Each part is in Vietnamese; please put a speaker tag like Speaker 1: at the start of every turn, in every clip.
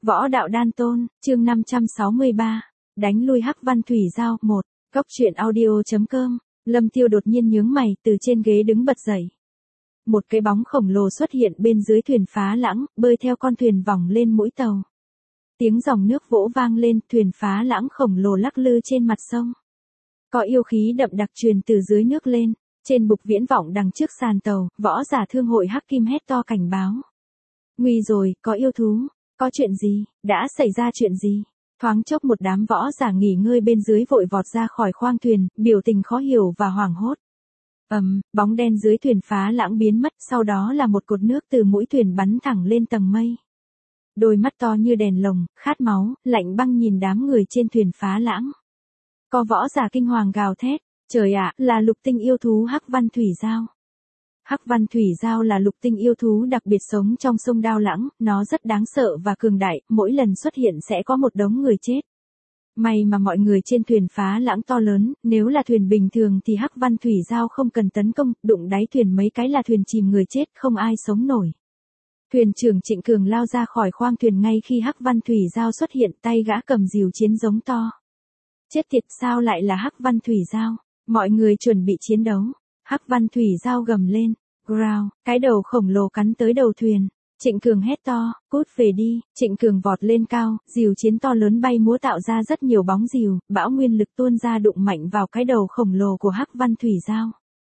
Speaker 1: Võ đạo đan tôn, chương 563. Đánh lui Hắc Văn Thủy Giao 1. Cốc truyện audio.com. Lâm Tiêu đột nhiên nhướng mày, từ trên ghế đứng bật dậy. Một cái bóng khổng lồ xuất hiện bên dưới thuyền phá lãng, bơi theo con thuyền vòng lên mũi tàu. Tiếng dòng nước vỗ vang lên, thuyền phá lãng khổng lồ lắc lư trên mặt sông. Có yêu khí đậm đặc truyền từ dưới nước lên. Trên bục viễn vọng đằng trước sàn tàu, võ giả thương hội Hắc Kim hét to cảnh báo. Nguy rồi, có yêu thú. Có chuyện gì? Đã xảy ra chuyện gì? Thoáng chốc một đám võ giả nghỉ ngơi bên dưới vội vọt ra khỏi khoang thuyền, biểu tình khó hiểu và hoảng hốt. Bóng đen dưới thuyền phá lãng biến mất, sau đó là một cột nước từ mũi thuyền bắn thẳng lên tầng mây. Đôi mắt to như đèn lồng, khát máu, lạnh băng nhìn đám người trên thuyền phá lãng. Có võ giả kinh hoàng gào thét, trời ạ, là lục tinh yêu thú Hắc Văn Thủy Giao. Hắc Văn Thủy Giao là lục tinh yêu thú đặc biệt sống trong sông Đao Lãng, nó rất đáng sợ và cường đại, mỗi lần xuất hiện sẽ có một đống người chết. May mà mọi người trên thuyền phá lãng to lớn, nếu là thuyền bình thường thì Hắc Văn Thủy Giao không cần tấn công, đụng đáy thuyền mấy cái là thuyền chìm người chết, không ai sống nổi. Thuyền trưởng Trịnh Cường lao ra khỏi khoang thuyền ngay khi Hắc Văn Thủy Giao xuất hiện, tay gã cầm rìu chiến giống to. Chết tiệt, sao lại là Hắc Văn Thủy Giao? Mọi người chuẩn bị chiến đấu. Hắc Văn Thủy Giao gầm lên, growl, cái đầu khổng lồ cắn tới đầu thuyền. Trịnh Cường hét to, cút về đi. Trịnh Cường vọt lên cao, rìu chiến to lớn bay múa tạo ra rất nhiều bóng rìu, bão nguyên lực tuôn ra đụng mạnh vào cái đầu khổng lồ của Hắc Văn Thủy Giao.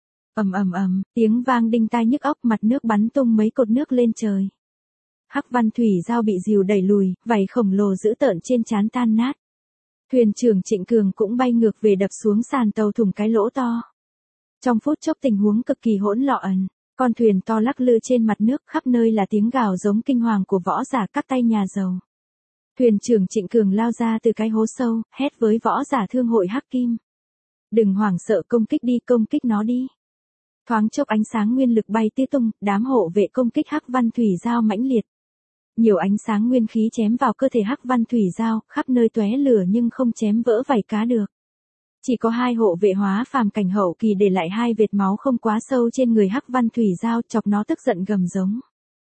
Speaker 1: Tiếng vang đinh tai nhức óc, mặt nước bắn tung mấy cột nước lên trời. Hắc Văn Thủy Giao bị rìu đẩy lùi, vảy khổng lồ dữ tợn trên trán tan nát. Thuyền trưởng Trịnh Cường cũng bay ngược về đập xuống sàn tàu thủng cái lỗ to. Trong phút chốc tình huống cực kỳ hỗn loạn, con thuyền to lắc lư trên mặt nước, khắp nơi là tiếng gào giống kinh hoàng của võ giả các tay nhà giàu. Thuyền trưởng Trịnh Cường lao ra từ cái hố sâu, hét với võ giả thương hội Hắc Kim. Đừng hoảng sợ, công kích đi, công kích nó đi. Thoáng chốc ánh sáng nguyên lực bay tía tung, đám hộ vệ công kích Hắc Văn Thủy Giao mãnh liệt. Nhiều ánh sáng nguyên khí chém vào cơ thể Hắc Văn Thủy Giao, khắp nơi tóe lửa nhưng không chém vỡ vảy cá được. Chỉ có hai hộ vệ hóa phàm cảnh hậu kỳ để lại hai vệt máu không quá sâu trên người Hắc Văn Thủy Giao, chọc nó tức giận gầm giống.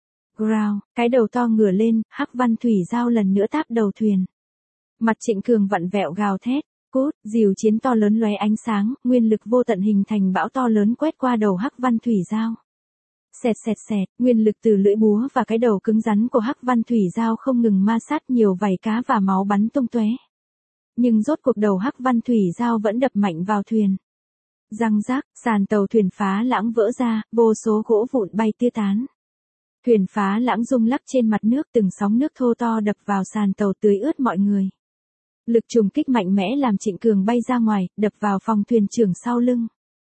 Speaker 1: Growl, cái đầu to ngửa lên, Hắc Văn Thủy Giao lần nữa táp đầu thuyền. Mặt Trịnh Cường vặn vẹo gào thét, cút, rìu chiến to lớn lóe ánh sáng, nguyên lực vô tận hình thành bão to lớn quét qua đầu Hắc Văn Thủy Giao. Xẹt xẹt xẹt, nguyên lực từ lưỡi búa và cái đầu cứng rắn của Hắc Văn Thủy Giao không ngừng ma sát, nhiều vảy cá và máu bắn tung tóe. Nhưng rốt cuộc đầu Hắc Văn Thủy Giao vẫn đập mạnh vào thuyền. Răng rác, sàn tàu thuyền phá lãng vỡ ra, vô số gỗ vụn bay tứ tán. Thuyền phá lãng rung lắc trên mặt nước, từng sóng nước thô to đập vào sàn tàu tưới ướt mọi người. Lực trùng kích mạnh mẽ làm Trịnh Cường bay ra ngoài, đập vào phòng thuyền trưởng sau lưng.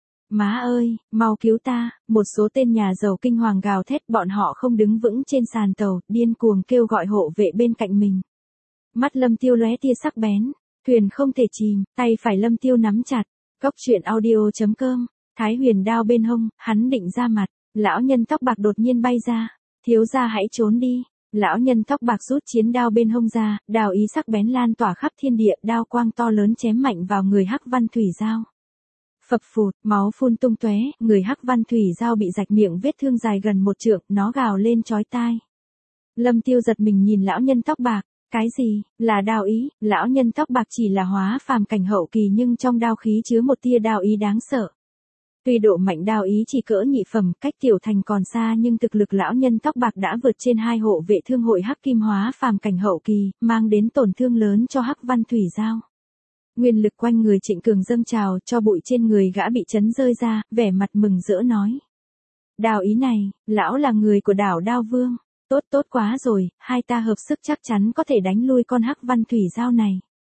Speaker 1: Má ơi, mau cứu ta, một số tên nhà giàu kinh hoàng gào thét, bọn họ không đứng vững trên sàn tàu, điên cuồng kêu gọi hộ vệ bên cạnh mình. Mắt Lâm Tiêu lóe tia sắc bén, thuyền không thể chìm, tay phải Lâm Tiêu nắm chặt. Cốc truyện audio.com. Thái huyền đao bên hông, hắn định ra mặt, lão nhân tóc bạc đột nhiên bay ra, thiếu gia hãy trốn đi. Lão nhân tóc bạc rút chiến đao bên hông ra, đao ý sắc bén lan tỏa khắp thiên địa, đao quang to lớn chém mạnh vào người Hắc Văn Thủy Giao. Phập phụt, máu phun tung tóe, người Hắc Văn Thủy Giao bị rạch miệng, vết thương dài gần 1 trượng, nó gào lên chói tai. Lâm Tiêu giật mình nhìn lão nhân tóc bạc, cái gì, là đao ý? Lão nhân tóc bạc chỉ là hóa phàm cảnh hậu kỳ nhưng trong đao khí chứa một tia đao ý đáng sợ. Tuy độ mạnh đao ý chỉ cỡ nhị phẩm, cách tiểu thành còn xa, nhưng thực lực lão nhân tóc bạc đã vượt trên hai hộ vệ thương hội Hắc Kim hóa phàm cảnh hậu kỳ, mang đến tổn thương lớn cho Hắc Văn Thủy Giao. Nguyên lực quanh người Trịnh Cường dâng trào, cho bụi trên người gã bị chấn rơi ra, vẻ mặt mừng rỡ nói. Đao ý này, lão là người của đảo Đao Vương. Tốt quá rồi, hai ta hợp sức chắc chắn có thể đánh lui con Hắc Văn Thủy Giao này.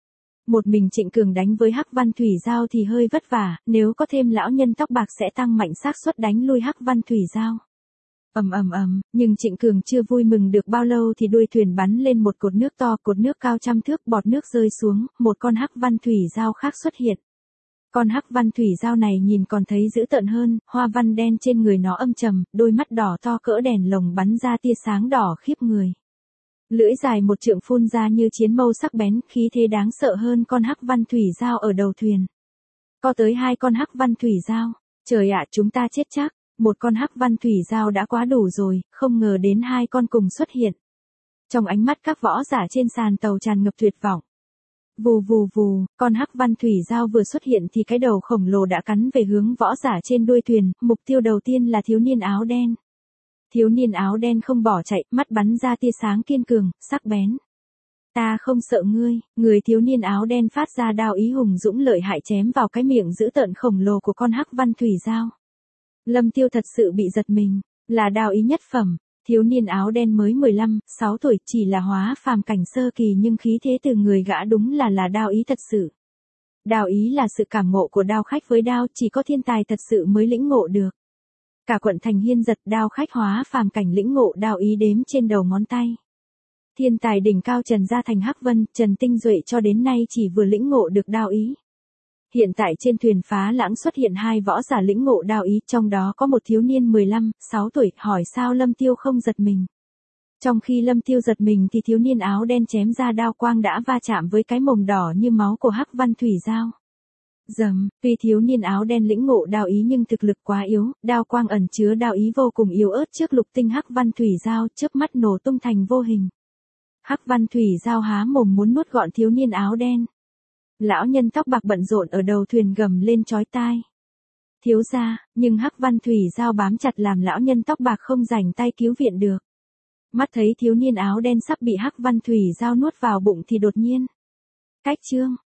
Speaker 1: Một mình Trịnh Cường đánh với Hắc Văn Thủy Giao thì hơi vất vả, nếu có thêm lão nhân tóc bạc sẽ tăng mạnh xác suất đánh lui Hắc Văn Thủy Giao. Nhưng Trịnh Cường chưa vui mừng được bao lâu thì đuôi thuyền bắn lên một cột nước to, cột nước cao trăm thước, bọt nước rơi xuống, một con Hắc Văn Thủy Giao khác xuất hiện. Con Hắc Văn Thủy Giao này nhìn còn thấy dữ tợn hơn, hoa văn đen trên người nó âm trầm, đôi mắt đỏ to cỡ đèn lồng bắn ra tia sáng đỏ khiếp người. Lưỡi dài 1 trượng phun ra như chiến mâu sắc bén, khí thế đáng sợ hơn con Hắc Văn Thủy Giao ở đầu thuyền. Có tới 2 con Hắc Văn Thủy Giao, trời ạ, chúng ta chết chắc. Một con Hắc Văn Thủy Giao đã quá đủ rồi, không ngờ đến 2 con cùng xuất hiện. Trong ánh mắt các võ giả trên sàn tàu tràn ngập tuyệt vọng. Vù vù vù, con hắc văn thủy dao vừa xuất hiện thì cái đầu khổng lồ đã cắn về hướng võ giả trên đuôi thuyền, mục tiêu đầu tiên là thiếu niên áo đen. Thiếu niên áo đen không bỏ chạy, mắt bắn ra tia sáng kiên cường, sắc bén. Ta không sợ ngươi, người thiếu niên áo đen phát ra đao ý hùng dũng lợi hại chém vào cái miệng dữ tợn khổng lồ của con hắc văn thủy dao. Lâm Tiêu thật sự bị giật mình, là đao ý nhất phẩm. Thiếu niên áo đen mới 15, 6 tuổi, chỉ là hóa phàm cảnh sơ kỳ nhưng khí thế từ người gã đúng là đao ý thật sự. Đao ý là sự cảm ngộ của đao khách với đao, chỉ có thiên tài thật sự mới lĩnh ngộ được. Cả quận thành hiên giật, đao khách hóa phàm cảnh lĩnh ngộ đao ý đếm trên đầu ngón tay. Thiên tài đỉnh cao Trần Gia Thành Hắc Vân, Trần Tinh Duệ cho đến nay chỉ vừa lĩnh ngộ được đao ý. Hiện tại trên thuyền phá lãng xuất hiện 2 võ giả lĩnh ngộ đao ý, trong đó có một thiếu niên 15, 6 tuổi, hỏi sao Lâm Tiêu không giật mình. Trong khi Lâm Tiêu giật mình thì thiếu niên áo đen chém ra đao quang đã va chạm với cái mồm đỏ như máu của hắc văn thủy dao. Dầm, tuy thiếu niên áo đen lĩnh ngộ đao ý nhưng thực lực quá yếu, đao quang ẩn chứa đao ý vô cùng yếu ớt trước lục tinh hắc văn thủy dao, chớp mắt nổ tung thành vô hình. Hắc văn thủy dao há mồm muốn nuốt gọn thiếu niên áo đen. Lão nhân tóc bạc bận rộn ở đầu thuyền gầm lên chói tai. Thiếu gia, nhưng hắc văn thủy dao bám chặt làm lão nhân tóc bạc không rảnh tay cứu viện được. Mắt thấy thiếu niên áo đen sắp bị hắc văn thủy dao nuốt vào bụng thì đột nhiên. Cách chương.